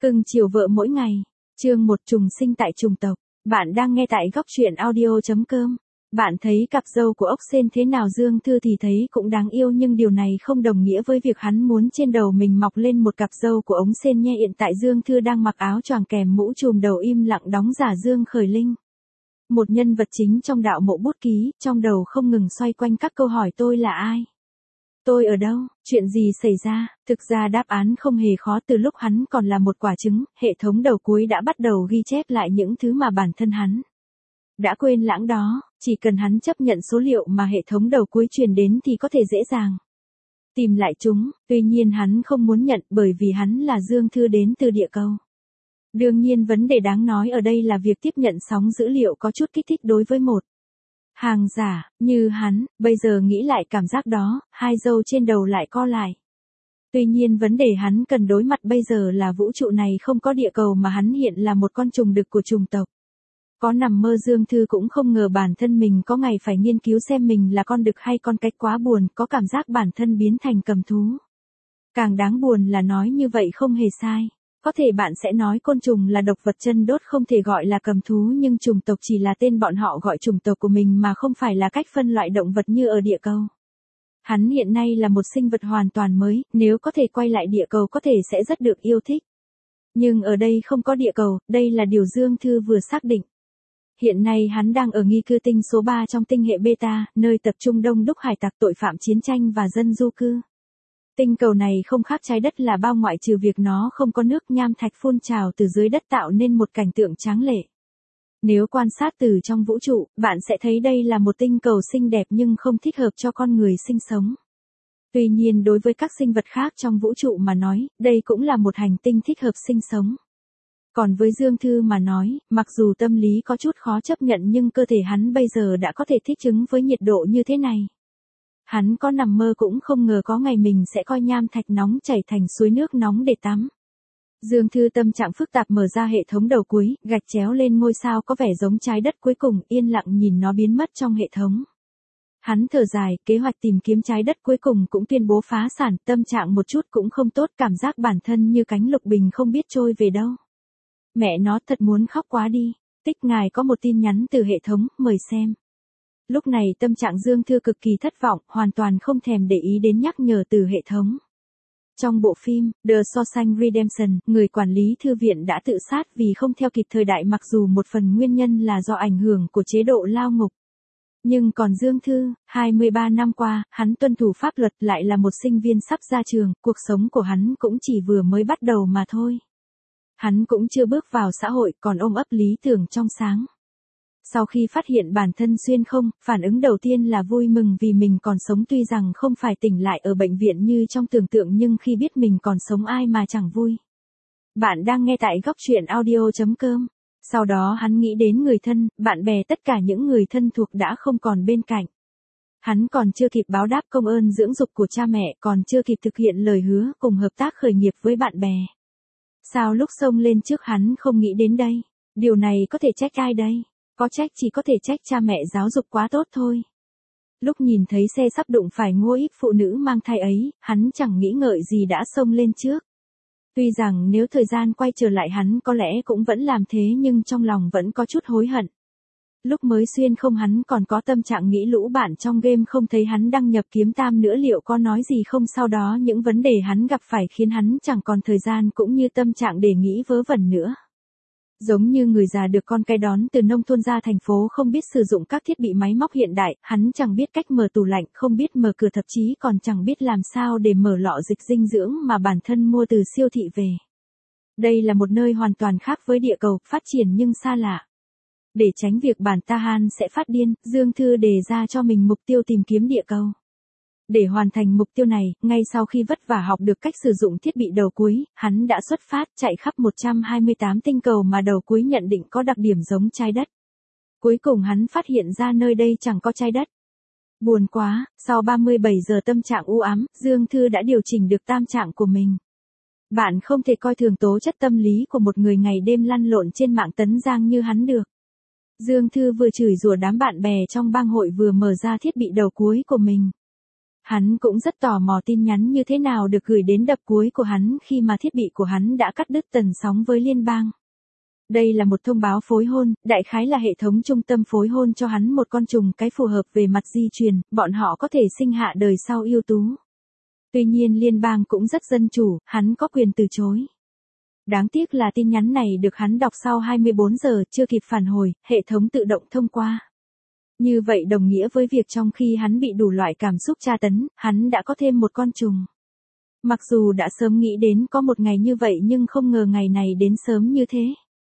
Cưng chiều vợ mỗi ngày. Chương 1 trùng sinh tại trùng tộc. Bạn đang nghe tại góc truyện audio.com. Bạn thấy cặp dâu của ốc sên thế nào? Dương Thư thì thấy cũng đáng yêu, nhưng điều này không đồng nghĩa với việc hắn muốn trên đầu mình mọc lên một cặp dâu của ống sên nhé. Hiện tại Dương Thư đang mặc áo choàng kèm mũ trùm đầu im lặng đóng giả Dương Khởi Linh. Một nhân vật chính trong đạo mộ bút ký, trong đầu không ngừng xoay quanh các câu hỏi: tôi là ai? Tôi ở đâu? Chuyện gì xảy ra? Thực ra đáp án không hề khó. Từ lúc hắn còn là một quả trứng, hệ thống đầu cuối đã bắt đầu ghi chép lại những thứ mà bản thân hắn đã quên lãng đó. Chỉ cần hắn chấp nhận số liệu mà hệ thống đầu cuối truyền đến thì có thể dễ dàng tìm lại chúng. Tuy nhiên hắn không muốn nhận, bởi vì hắn là Dương Thư đến từ địa cầu. Đương nhiên vấn đề đáng nói ở đây là việc tiếp nhận sóng dữ liệu có chút kích thích đối với một hàng giả như hắn. Bây giờ nghĩ lại cảm giác đó, hai râu trên đầu lại co lại. Tuy nhiên vấn đề hắn cần đối mặt bây giờ là vũ trụ này không có địa cầu, mà hắn hiện là một con trùng đực của trùng tộc. Có nằm mơ Dương Thư cũng không ngờ bản thân mình có ngày phải nghiên cứu xem mình là con đực hay con cách. Quá buồn, có cảm giác bản thân biến thành cầm thú. Càng đáng buồn là nói như vậy không hề sai. Có thể bạn sẽ nói côn trùng là độc vật chân đốt, không thể gọi là cầm thú, nhưng trùng tộc chỉ là tên bọn họ gọi chủng tộc của mình mà không phải là cách phân loại động vật như ở địa cầu. Hắn hiện nay là một sinh vật hoàn toàn mới, nếu có thể quay lại địa cầu có thể sẽ rất được yêu thích. Nhưng ở đây không có địa cầu, đây là điều Dương Thư vừa xác định. Hiện nay hắn đang ở nghi cư tinh số 3 trong tinh hệ Beta, nơi tập trung đông đúc hải tặc, tội phạm chiến tranh và dân du cư. Tinh cầu này không khác trái đất là bao, ngoại trừ việc nó không có nước, nham thạch phun trào từ dưới đất tạo nên một cảnh tượng tráng lệ. Nếu quan sát từ trong vũ trụ, bạn sẽ thấy đây là một tinh cầu xinh đẹp nhưng không thích hợp cho con người sinh sống. Tuy nhiên đối với các sinh vật khác trong vũ trụ mà nói, đây cũng là một hành tinh thích hợp sinh sống. Còn với Dương Thư mà nói, mặc dù tâm lý có chút khó chấp nhận nhưng cơ thể hắn bây giờ đã có thể thích ứng với nhiệt độ như thế này. Hắn có nằm mơ cũng không ngờ có ngày mình sẽ coi nham thạch nóng chảy thành suối nước nóng để tắm. Dương Thư tâm trạng phức tạp mở ra hệ thống đầu cuối, gạch chéo lên ngôi sao có vẻ giống trái đất cuối cùng, yên lặng nhìn nó biến mất trong hệ thống. Hắn thở dài, kế hoạch tìm kiếm trái đất cuối cùng cũng tuyên bố phá sản, tâm trạng một chút cũng không tốt, cảm giác bản thân như cánh lục bình không biết trôi về đâu. Mẹ nó, thật muốn khóc quá đi. Tích, ngài có một tin nhắn từ hệ thống, mời xem. Lúc này tâm trạng Dương Thư cực kỳ thất vọng, hoàn toàn không thèm để ý đến nhắc nhở từ hệ thống. Trong bộ phim The Shawshank Redemption, người quản lý thư viện đã tự sát vì không theo kịp thời đại, mặc dù một phần nguyên nhân là do ảnh hưởng của chế độ lao ngục. Nhưng còn Dương Thư, 23 năm qua, hắn tuân thủ pháp luật, lại là một sinh viên sắp ra trường, cuộc sống của hắn cũng chỉ vừa mới bắt đầu mà thôi. Hắn cũng chưa bước vào xã hội, còn ôm ấp lý tưởng trong sáng. Sau khi phát hiện bản thân xuyên không, phản ứng đầu tiên là vui mừng vì mình còn sống, tuy rằng không phải tỉnh lại ở bệnh viện như trong tưởng tượng, nhưng khi biết mình còn sống ai mà chẳng vui. Bạn đang nghe tại góc truyện audio.com. Sau đó hắn nghĩ đến người thân, bạn bè, tất cả những người thân thuộc đã không còn bên cạnh. Hắn còn chưa kịp báo đáp công ơn dưỡng dục của cha mẹ, còn chưa kịp thực hiện lời hứa cùng hợp tác khởi nghiệp với bạn bè. Sao lúc xông lên trước hắn không nghĩ đến đây? Điều này có thể trách ai đây? Có trách chỉ có thể trách cha mẹ giáo dục quá tốt thôi. Lúc nhìn thấy xe sắp đụng phải ngôi ít phụ nữ mang thai ấy, hắn chẳng nghĩ ngợi gì đã xông lên trước. Tuy rằng nếu thời gian quay trở lại hắn có lẽ cũng vẫn làm thế, nhưng trong lòng vẫn có chút hối hận. Lúc mới xuyên không hắn còn có tâm trạng nghĩ lũ bạn trong game không thấy hắn đăng nhập kiếm tam nữa liệu có nói gì không. Sau đó những vấn đề hắn gặp phải khiến hắn chẳng còn thời gian cũng như tâm trạng để nghĩ vớ vẩn nữa. Giống như người già được con cái đón từ nông thôn ra thành phố, không biết sử dụng các thiết bị máy móc hiện đại, hắn chẳng biết cách mở tủ lạnh, không biết mở cửa, thậm chí còn chẳng biết làm sao để mở lọ dịch dinh dưỡng mà bản thân mua từ siêu thị về. Đây là một nơi hoàn toàn khác với địa cầu, phát triển nhưng xa lạ. Để tránh việc bản Tahan sẽ phát điên, Dương Thư đề ra cho mình mục tiêu tìm kiếm địa cầu. Để hoàn thành mục tiêu này, ngay sau khi vất vả học được cách sử dụng thiết bị đầu cuối, hắn đã xuất phát chạy khắp 128 tinh cầu mà đầu cuối nhận định có đặc điểm giống trái đất. Cuối cùng hắn phát hiện ra nơi đây chẳng có trái đất. Buồn quá, sau 37 giờ tâm trạng u ám, Dương Thư đã điều chỉnh được tâm trạng của mình. Bạn không thể coi thường tố chất tâm lý của một người ngày đêm lăn lộn trên mạng tấn giang như hắn được. Dương Thư vừa chửi rủa đám bạn bè trong bang hội vừa mở ra thiết bị đầu cuối của mình. Hắn cũng rất tò mò tin nhắn như thế nào được gửi đến đập cuối của hắn khi mà thiết bị của hắn đã cắt đứt tần sóng với liên bang. Đây là một thông báo phối hôn, đại khái là hệ thống trung tâm phối hôn cho hắn một con trùng cái phù hợp về mặt di truyền, bọn họ có thể sinh hạ đời sau ưu tú. Tuy nhiên liên bang cũng rất dân chủ, hắn có quyền từ chối. Đáng tiếc là tin nhắn này được hắn đọc sau 24 giờ, chưa kịp phản hồi, hệ thống tự động thông qua. Như vậy đồng nghĩa với việc trong khi hắn bị đủ loại cảm xúc tra tấn, hắn đã có thêm một con trùng. Mặc dù đã sớm nghĩ đến có một ngày như vậy nhưng không ngờ ngày này đến sớm như thế.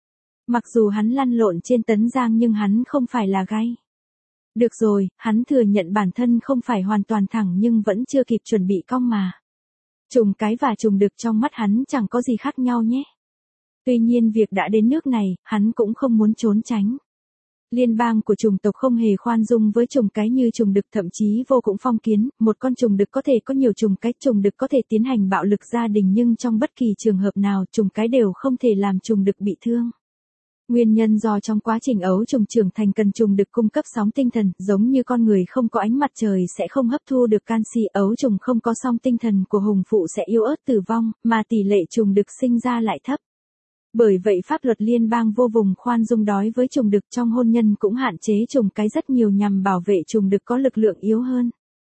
Mặc dù hắn lăn lộn trên tấn giang nhưng hắn không phải là gay. Được rồi, hắn thừa nhận bản thân không phải hoàn toàn thẳng nhưng vẫn chưa kịp chuẩn bị cong mà. Trùng cái và trùng đực trong mắt hắn chẳng có gì khác nhau nhé. Tuy nhiên việc đã đến nước này, hắn cũng không muốn trốn tránh. Liên bang của chủng tộc không hề khoan dung với trùng cái như trùng đực, thậm chí vô cùng phong kiến, một con trùng đực có thể có nhiều trùng cái, trùng đực có thể tiến hành bạo lực gia đình nhưng trong bất kỳ trường hợp nào trùng cái đều không thể làm trùng đực bị thương. Nguyên nhân do trong quá trình ấu trùng trưởng thành cần trùng đực cung cấp sóng tinh thần, giống như con người không có ánh mặt trời sẽ không hấp thu được canxi, ấu trùng không có sóng tinh thần của hùng phụ sẽ yếu ớt tử vong, mà tỷ lệ trùng đực sinh ra lại thấp. Bởi vậy pháp luật liên bang vô vùng khoan dung đối với trùng đực, trong hôn nhân cũng hạn chế trùng cái rất nhiều nhằm bảo vệ trùng đực có lực lượng yếu hơn.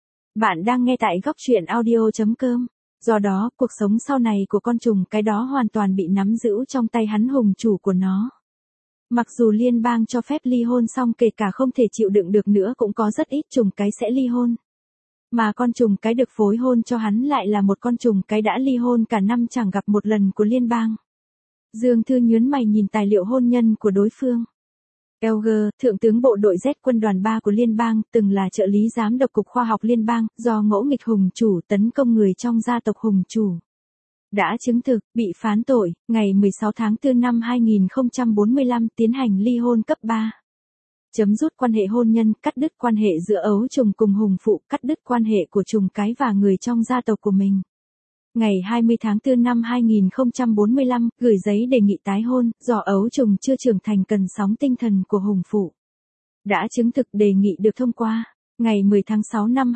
Bạn đang nghe tại góc truyện audio.com. Do đó, cuộc sống sau này của con trùng cái đó hoàn toàn bị nắm giữ trong tay hắn hùng chủ của nó. Mặc dù liên bang cho phép ly hôn song kể cả không thể chịu đựng được nữa cũng có rất ít trùng cái sẽ ly hôn. Mà con trùng cái được phối hôn cho hắn lại là một con trùng cái đã ly hôn cả năm chẳng gặp một lần của liên bang. Dương Thư nhướng mày nhìn tài liệu hôn nhân của đối phương. Elger, thượng tướng bộ đội Z quân đoàn 3 của liên bang, từng là trợ lý giám đốc cục khoa học liên bang, do ngỗ nghịch hùng chủ tấn công người trong gia tộc hùng chủ. Đã chứng thực, bị phán tội, ngày 16 tháng 4 năm 2045 tiến hành ly hôn cấp 3. Chấm dứt quan hệ hôn nhân, cắt đứt quan hệ giữa ấu trùng cùng hùng phụ, cắt đứt quan hệ của trùng cái và người trong gia tộc của mình. Ngày 20 tháng 4 năm 2045, gửi giấy đề nghị tái hôn, do ấu trùng chưa trưởng thành cần sóng tinh thần của hùng phụ. Đã chứng thực đề nghị được thông qua. Ngày 10 tháng 6 năm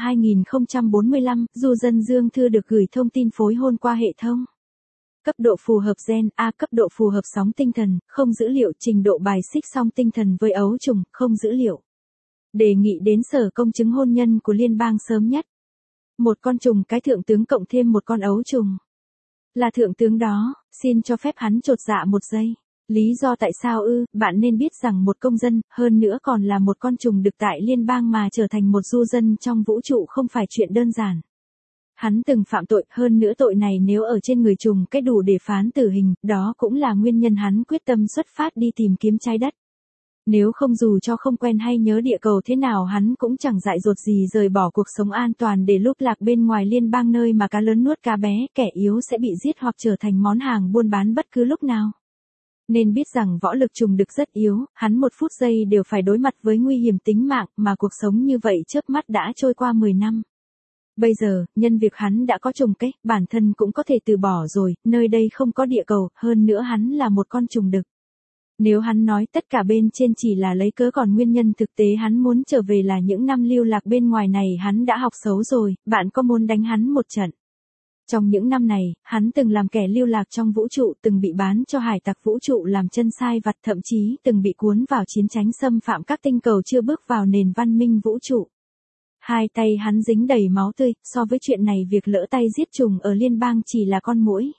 2045, du dân Dương Thư được gửi thông tin phối hôn qua hệ thống. Cấp độ phù hợp gen A, cấp độ phù hợp sóng tinh thần, không dữ liệu, trình độ bài xích sóng tinh thần với ấu trùng, không dữ liệu. Đề nghị đến sở công chứng hôn nhân của liên bang sớm nhất. Một con trùng cái thượng tướng cộng thêm một con ấu trùng. Là thượng tướng đó, xin cho phép hắn chột dạ một giây. Lý do tại sao bạn nên biết rằng một công dân, hơn nữa còn là một con trùng đực tại liên bang mà trở thành một du dân trong vũ trụ không phải chuyện đơn giản. Hắn từng phạm tội, hơn nữa tội này nếu ở trên người trùng cái đủ để phán tử hình, đó cũng là nguyên nhân hắn quyết tâm xuất phát đi tìm kiếm trái đất. Nếu không dù cho không quen hay nhớ địa cầu thế nào hắn cũng chẳng dại dột gì rời bỏ cuộc sống an toàn để lúp lạc bên ngoài liên bang nơi mà cá lớn nuốt cá bé, kẻ yếu sẽ bị giết hoặc trở thành món hàng buôn bán bất cứ lúc nào. Nên biết rằng võ lực trùng đực rất yếu, hắn một phút giây đều phải đối mặt với nguy hiểm tính mạng, mà cuộc sống như vậy chớp mắt đã trôi qua 10 năm. Bây giờ, nhân việc hắn đã có trùng cái, bản thân cũng có thể từ bỏ rồi, nơi đây không có địa cầu, hơn nữa hắn là một con trùng đực. Nếu hắn nói tất cả bên trên chỉ là lấy cớ còn nguyên nhân thực tế hắn muốn trở về là những năm lưu lạc bên ngoài này hắn đã học xấu rồi, bạn có muốn đánh hắn một trận? Trong những năm này, hắn từng làm kẻ lưu lạc trong vũ trụ, từng bị bán cho hải tặc vũ trụ làm chân sai vặt, thậm chí từng bị cuốn vào chiến tranh xâm phạm các tinh cầu chưa bước vào nền văn minh vũ trụ. Hai tay hắn dính đầy máu tươi, so với chuyện này việc lỡ tay giết trùng ở liên bang chỉ là con muỗi.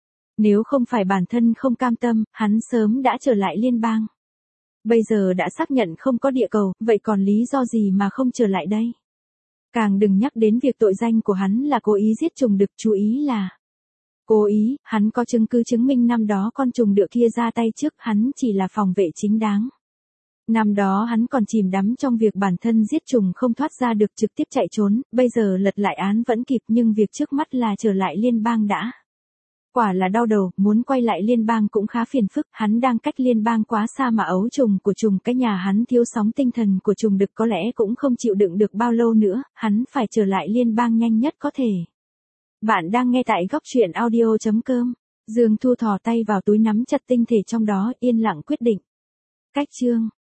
Nếu không phải bản thân không cam tâm, hắn sớm đã trở lại liên bang. Bây giờ đã xác nhận không có địa cầu, vậy còn lý do gì mà không trở lại đây? Càng đừng nhắc đến việc tội danh của hắn là cố ý giết trùng đực, chú ý là cố ý, hắn có chứng cứ chứng minh năm đó con trùng đực kia ra tay trước, hắn chỉ là phòng vệ chính đáng. Năm đó hắn còn chìm đắm trong việc bản thân giết trùng không thoát ra được trực tiếp chạy trốn, bây giờ lật lại án vẫn kịp nhưng việc trước mắt là trở lại liên bang đã. Quả là đau đầu, muốn quay lại liên bang cũng khá phiền phức, hắn đang cách liên bang quá xa mà ấu trùng của trùng cái nhà hắn thiếu sóng tinh thần của trùng đực có lẽ cũng không chịu đựng được bao lâu nữa, hắn phải trở lại liên bang nhanh nhất có thể. Bạn đang nghe tại góc truyện audio.com. Dương Thu thò tay vào túi nắm chặt tinh thể trong đó, yên lặng quyết định. Cách chương.